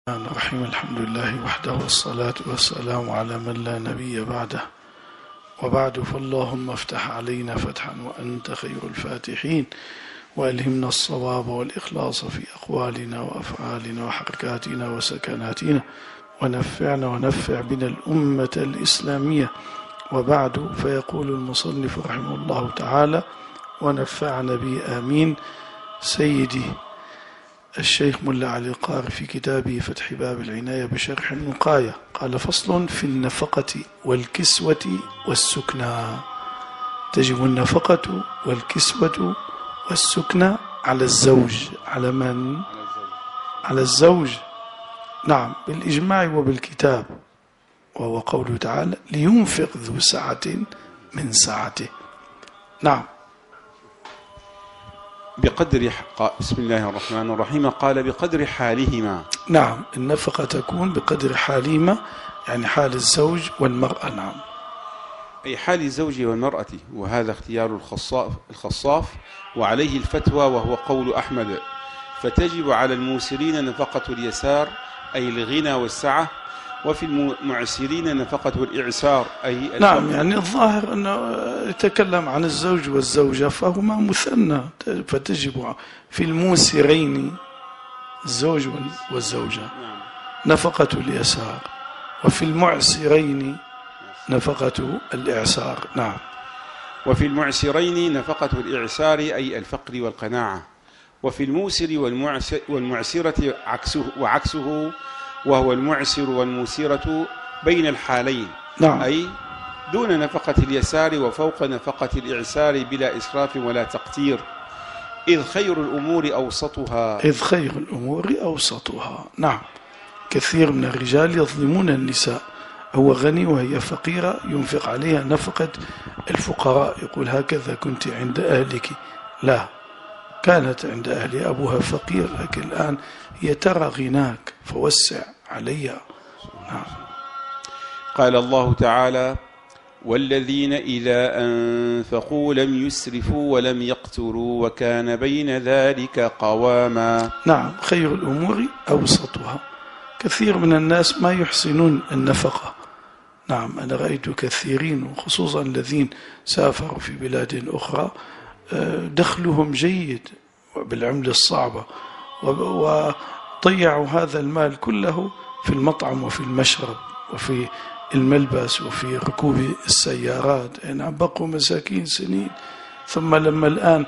الرحمن الرحيم. الحمد لله وحده والصلاة والسلام على من لا نبي بعده، وبعد، فاللهم افتح علينا فتحا وأنت خير الفاتحين، وألهمنا الصواب والإخلاص في أقوالنا وأفعالنا وحركاتنا وسكناتنا، ونفعنا ونفع بنا الأمة الإسلامية. وبعد، فيقول المصنف رحمه الله تعالى: ونفعنا به آمين. سيدي الشيخ ملا علي القاري في كتابه فتح باب العناية بشرح النقاية قال: فصل في النفقة والكسوة والسكنى. تجب النفقة والكسوة والسكنى على الزوج. على من؟ على الزوج، نعم، بالإجماع وبالكتاب، وهو قوله تعالى: لينفق ذو سعة من سعته. نعم. بسم الله الرحمن الرحيم. قال: بقدر حالهما. نعم، النفقة تكون بقدر حالهما، يعني حال الزوج والمرأة. نعم، أي حال الزوج والمرأة، وهذا اختيار الخصاف وعليه الفتوى، وهو قول أحمد. فتجب على الموسرين نفقة اليسار أي الغنى والسعة، وفي المعسرين نفقة الإعسار أي نعم، يعني الظاهر أنه يتكلم عن الزوج والزوجة، فهما مثنى، فتجب في الموسرين الزوج والزوجة نفقة اليسار، وفي المعسرين نفقة الإعسار. نعم. وفي المعسرين نفقة الإعسار أي الفقر والقناعة، وفي الموسر والمعسرة وعكسه، وهو المعسر والموسرة بين الحالين. نعم. أي دون نفقة اليسار وفوق نفقة الإعسار بلا إسراف ولا تقتير، إذ خير الأمور أوسطها. نعم. كثير من الرجال يظلمون النساء، هو غني وهي فقيرة، ينفق عليها نفقة الفقراء، يقول: هكذا كنت عند أهلك. لا، كانت عند أهل أبوها فقير، لكن الآن هي ترى غناك فوسع عليها. نعم. قال الله تعالى: والذين إذا أنفقوا لم يسرفوا ولم يقتروا وكان بين ذلك قواما. نعم، خير الأمور أوسطها. كثير من الناس ما يحسنون النفقة. نعم، أنا رأيت كثيرين، وخصوصا الذين سافروا في بلاد أخرى، دخلهم جيد بالعملة الصعبة، وضيعوا هذا المال كله في المطعم وفي المشرب وفي الملبس وفي ركوب السيارات. نعم، بقوا مساكين سنين. ثم لما الآن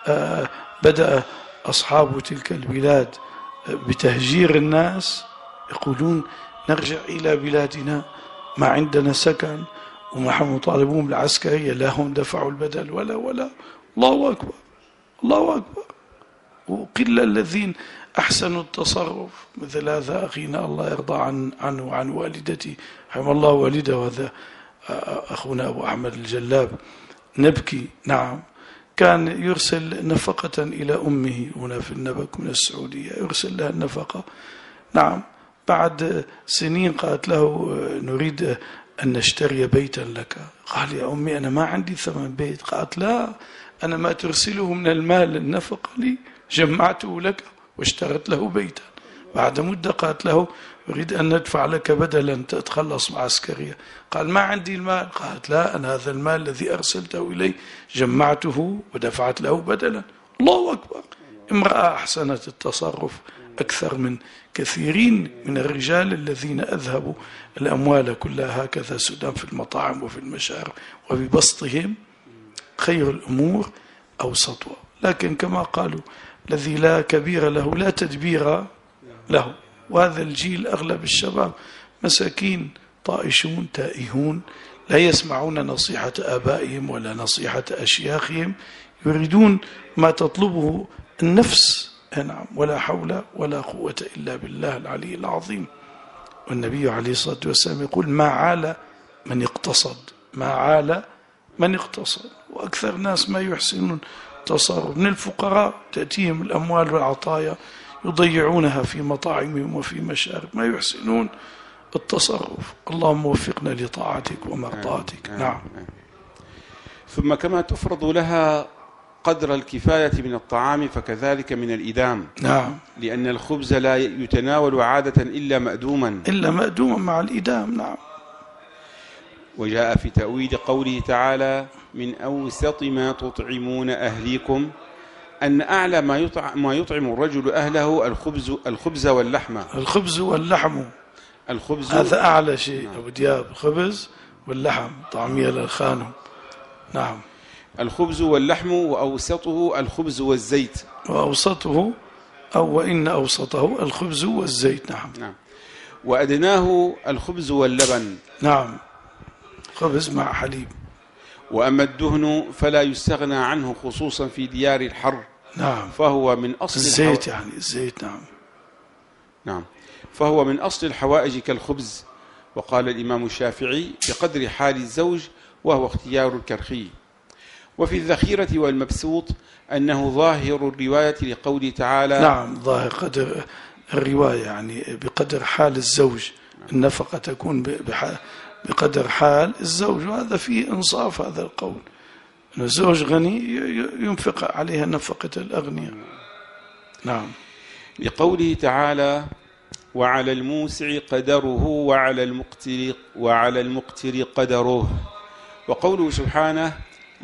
بدأ أصحاب تلك البلاد بتهجير الناس، يقولون: نرجع إلى بلادنا، ما عندنا سكن، ونحن مطالبون بالعسكرية، لا هم دفعوا البدل ولا. الله أكبر، الله أكبر. وقل الذين أحسنوا التصرف مثل هذا أخينا، الله يرضى عنه وعن والدتي، رحم الله والده، وهذا أخونا أبو أحمد الجلاب، نبكي. نعم، كان يرسل نفقة إلى أمه هنا في النبك من السعودية، يرسل لها النفقة. نعم، بعد سنين قالت له: نريد أن نشتري بيتا لك. قال: يا أمي، أنا ما عندي ثمن بيت. قالت: لا، أنا ما ترسله من المال النفقة لي جمعته لك واشترت له بيتا. بعد مدة قالت له: أريد أن ندفع لك بدلا تتخلص مع عسكرية. قال: ما عندي المال. قالت: لا، أنا هذا المال الذي أرسلته إلي جمعته ودفعت له بدلا. الله أكبر. امرأة أحسنت التصرف أكثر من كثيرين من الرجال الذين أذهبوا الأموال كلها هكذا سدى في المطاعم وفي المشارب، وببسطهم خير الأمور أوسطها. لكن كما قالوا: الذي لا كبير له لا تدبير له. وهذا الجيل أغلب الشباب مساكين طائشون تائهون، لا يسمعون نصيحة آبائهم ولا نصيحة أشياخهم، يريدون ما تطلبه النفس. نعم، ولا حول ولا قوة إلا بالله العلي العظيم. والنبي عليه الصلاة والسلام يقول: ما عال من اقتصد، ما عال من اقتصد. وأكثر الناس ما يحسنون تصرف. من الفقراء تأتيهم الأموال والعطايا يضيعونها في مطاعمهم وفي مشارب، ما يحسنون التصرف. اللهم وفقنا لطاعتك ومرضاتك. نعم. ثم كما تفرض لها قدر الكفاية من الطعام فكذلك من الإدام. نعم. لأن الخبز لا يتناول عادة إلا مأدوما مع الإدام. نعم. وجاء في تأويل قوله تعالى: من أوسط ما تطعمون أهليكم، أن أعلى ما يطعم الرجل أهله الخبز واللحم. الخبز واللحم، هذا أعلى شيء. نعم. أبو دياب، الخبز واللحم، طعمية للخانم. نعم. الخبز واللحم، وأوسطه الخبز والزيت. وأوسطه وإن أوسطه الخبز والزيت. نعم. وأدناه الخبز واللبن. نعم، خبز مع حليب. وأما الدهن فلا يستغنى عنه خصوصا في ديار الحر. نعم. فهو من أصل الزيت، الزيت. نعم. فهو من أصل الحوائج كالخبز. وقال الإمام الشافعي: بقدر حال الزوج، وهو اختيار الكرخي. وفي الذخيرة والمبسوط أنه ظاهر الرواية لقوله تعالى. نعم، ظاهر قدر الرواية، يعني بقدر حال الزوج. النفقة تكون بقدر حال الزوج، وهذا فيه إنصاف هذا القول، أن الزوج غني ينفق عليها نفقة الأغنياء. نعم. لقوله تعالى: وعلى الموسع قدره وعلى المقتر قدره. وقوله سبحانه: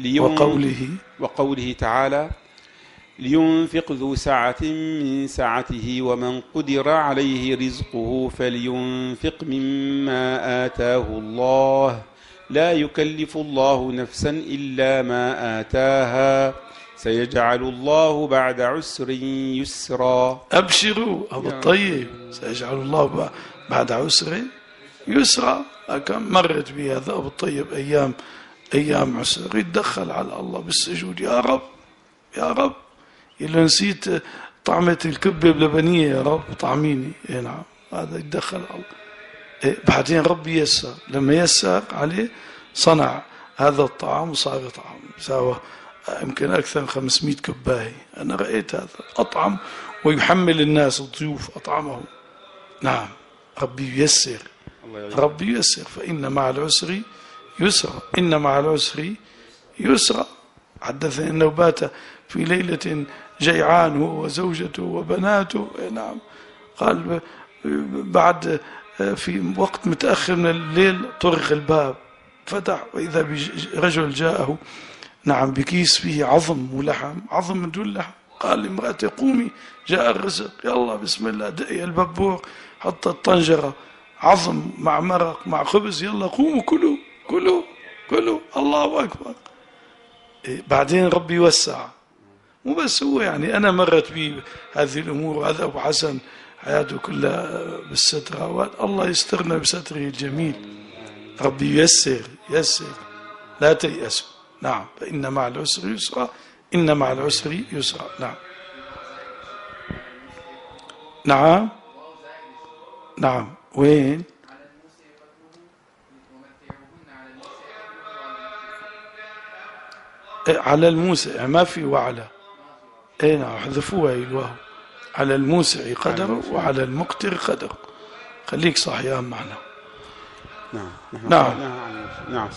وقوله تعالى: لينفق ذو سعة من سعته ومن قدر عليه رزقه فلينفق مما آتاه الله لا يكلف الله نفسا إلا ما آتاها سيجعل الله بعد عسر يسرا. أبشروا أبو الطيب، سيجعل الله بعد عسر يسرا. كم مرت بهذا أبو الطيب أيام عسر، يتدخل على الله بالسجود: يا رب يا رب، إلا نسيت طعمة الكبة بلبنية، يا رب طعميني. نعم، هذا يتدخل على الله. بعدين ربي يسر، لما يسر عليه صنع هذا الطعام وصار طعام ساوى يمكن أكثر من 500 كباية. أنا رأيت هذا، أطعم ويحمل الناس الضيوف أطعمهم. نعم، ربي ييسر، ربي ييسر. فإن مع العسر يسرا، إن مع العسر يسرا. حدثني أنه بات في ليلة جيعان هو وزوجته وبناته. نعم. قال بعد في وقت متأخر من الليل طرق الباب، فتح وإذا برجل جاءه، نعم، بكيس فيه عظم ولحم، عظم من دون لحم. قال لامرأته: قومي جاء الرزق، يلا بسم الله. دقي البابور، حط الطنجرة، عظم مع مرق مع خبز، يلا قوموا كلوا كلوا كلوا، الله أكبر. بعدين ربي يوسع. مو بس هو، يعني أنا مرت بي هذه الأمور، وهذا أبو حسن حياته كلها بالسترة، والله يسترنا بستره الجميل. ربي يسر لا تيأسوا. نعم. فإن مع العسر يسرا، إن مع العسر يسرا. نعم. نعم. نعم. وين؟ على الموسع، ما في وعلى. نعم، احذفوها الواو. على الموسع قدره وعلى المقتر قدره. خليك صحيان معنا. نعم.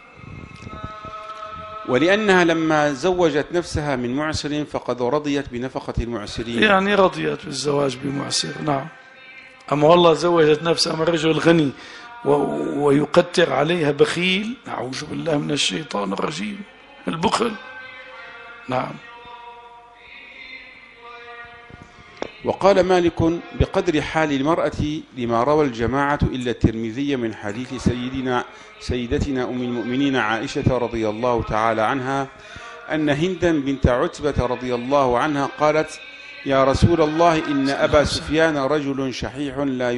ولأنها لما زوجت نفسها من معسر فقد رضيت بنفقة المعسرين، يعني رضيت بالزواج بمعسر. نعم. أما والله زوجت نفسها من رجل غني ويقتر عليها بخيل، نعوذ بالله من الشيطان الرجيم، البخل. نعم. وقال مالك: بقدر حال المرأة، لما روى الجماعة إلا الترمذي من حديث سيدتنا أم المؤمنين عائشة رضي الله تعالى عنها أن هندا بنت عتبة رضي الله عنها قالت: يا رسول الله، إن أبا سفيان رجل شحيح لا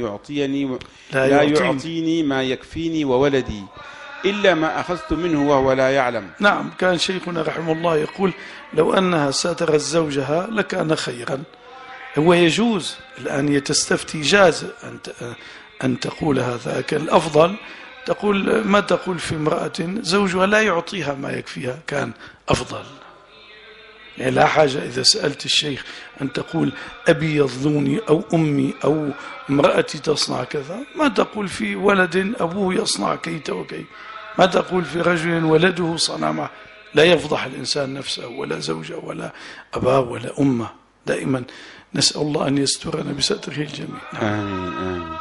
يعطيني ما يكفيني وولدي إلا ما أخذت منه وهو لا يعلم. نعم. كان شيخنا رحمه الله يقول: لو أنها سترت زوجها لكان خيرا. هو يجوز الآن تستفتي، جاز أن تقول هذا. الأفضل تقول ما تقول في امرأة زوجها لا يعطيها ما يكفيها، كان أفضل. يعني لا حاجة إذا سألت الشيخ أن تقول أبي يظلمني أو أمي أو امرأتي تصنع كذا. ما تقول في ولد أبوه يصنع كيت وكيت، ما تقول في رجل ولده صنع معه. لا يفضح الإنسان نفسه ولا زوجه ولا أباه ولا أمه. دائما نسأل الله أن يسترنا بستره الجميل. آمين آمين.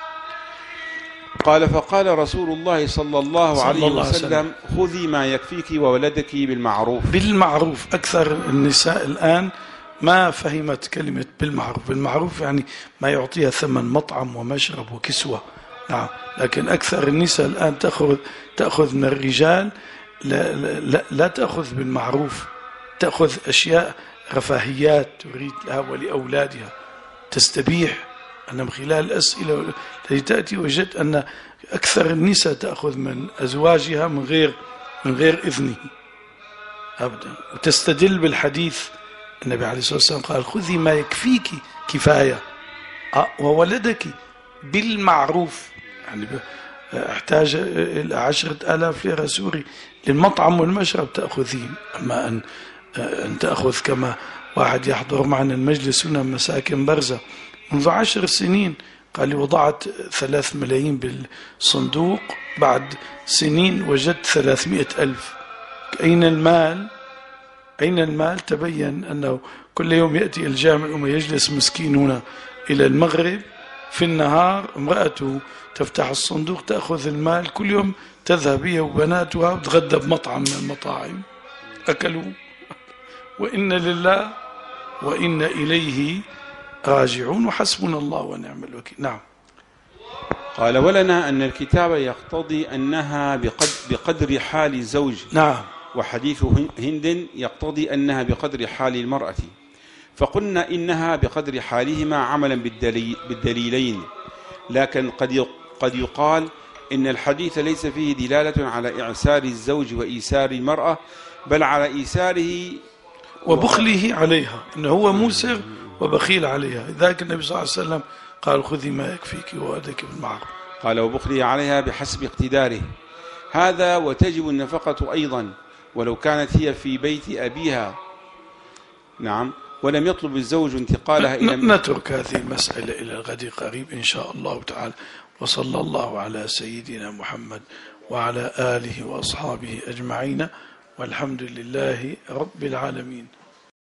قال فقال رسول الله صلى الله عليه وسلم خذي ما يكفيك وولدك بالمعروف. بالمعروف. أكثر النساء الآن ما فهمت كلمة بالمعروف. بالمعروف يعني ما يعطيها ثمن مطعم ومشرب وكسوة. نعم. لكن أكثر النساء الآن تأخذ من الرجال لا تأخذ بالمعروف، تأخذ أشياء رفاهيات تريد لها ولأولادها، تستبيح. أنا من خلال الأسئلة التي تأتي وجدت أن أكثر النساء تأخذ من أزواجها من غير إذنه أبدا، وتستدل بالحديث النبي عليه الصلاة والسلام قال خذي ما يكفيك كفاية وولدك بالمعروف. يعني احتاج إلى 10,000 ليرة سوري للمطعم والمشرب تأخذين. أما أن تأخذ كما واحد يحضر معنا المجلس هنا مساكن برزة منذ 10 سنين قال لي وضعت 3 ملايين بالصندوق، بعد سنين وجدت 300,000. أين المال؟ أين المال؟ تبين أنه كل يوم يأتي الجامع ويجلس مسكين هنا إلى المغرب، في النهار امرأته تفتح الصندوق تأخذ المال، كل يوم تذهب هي وبناتها وتغدى بمطعم من المطاعم أكلوا. وإن لله وإن إليه راجعون وحسبنا الله ونعم الوكيل. نعم. قال ولنا أن الكتاب يقتضي أنها بقدر حال الزوج. نعم. وحديث هند يقتضي أنها بقدر حال المرأة، فقلنا إنها بقدر حالهما عملا بالدليلين. لكن قد يقال إن الحديث ليس فيه دلالة على إعسار الزوج وإيسار المرأة، بل على إيساره وبخله عليها، إنه هو موسر وبخيل عليها. ذاك النبي صلى الله عليه وسلم قال خذي ما يكفيك وولدك بالمعروف. قال وبخله عليها بحسب اقتداره. هذا وتجب النفقة أيضا ولو كانت هي في بيت أبيها. نعم. ولم يطلب الزوج انتقالها إلى نترك هذه المسألة إلى الغد قريب إن شاء الله تعالى. وصلى الله على سيدنا محمد وعلى آله وأصحابه أجمعين، والحمد لله رب العالمين.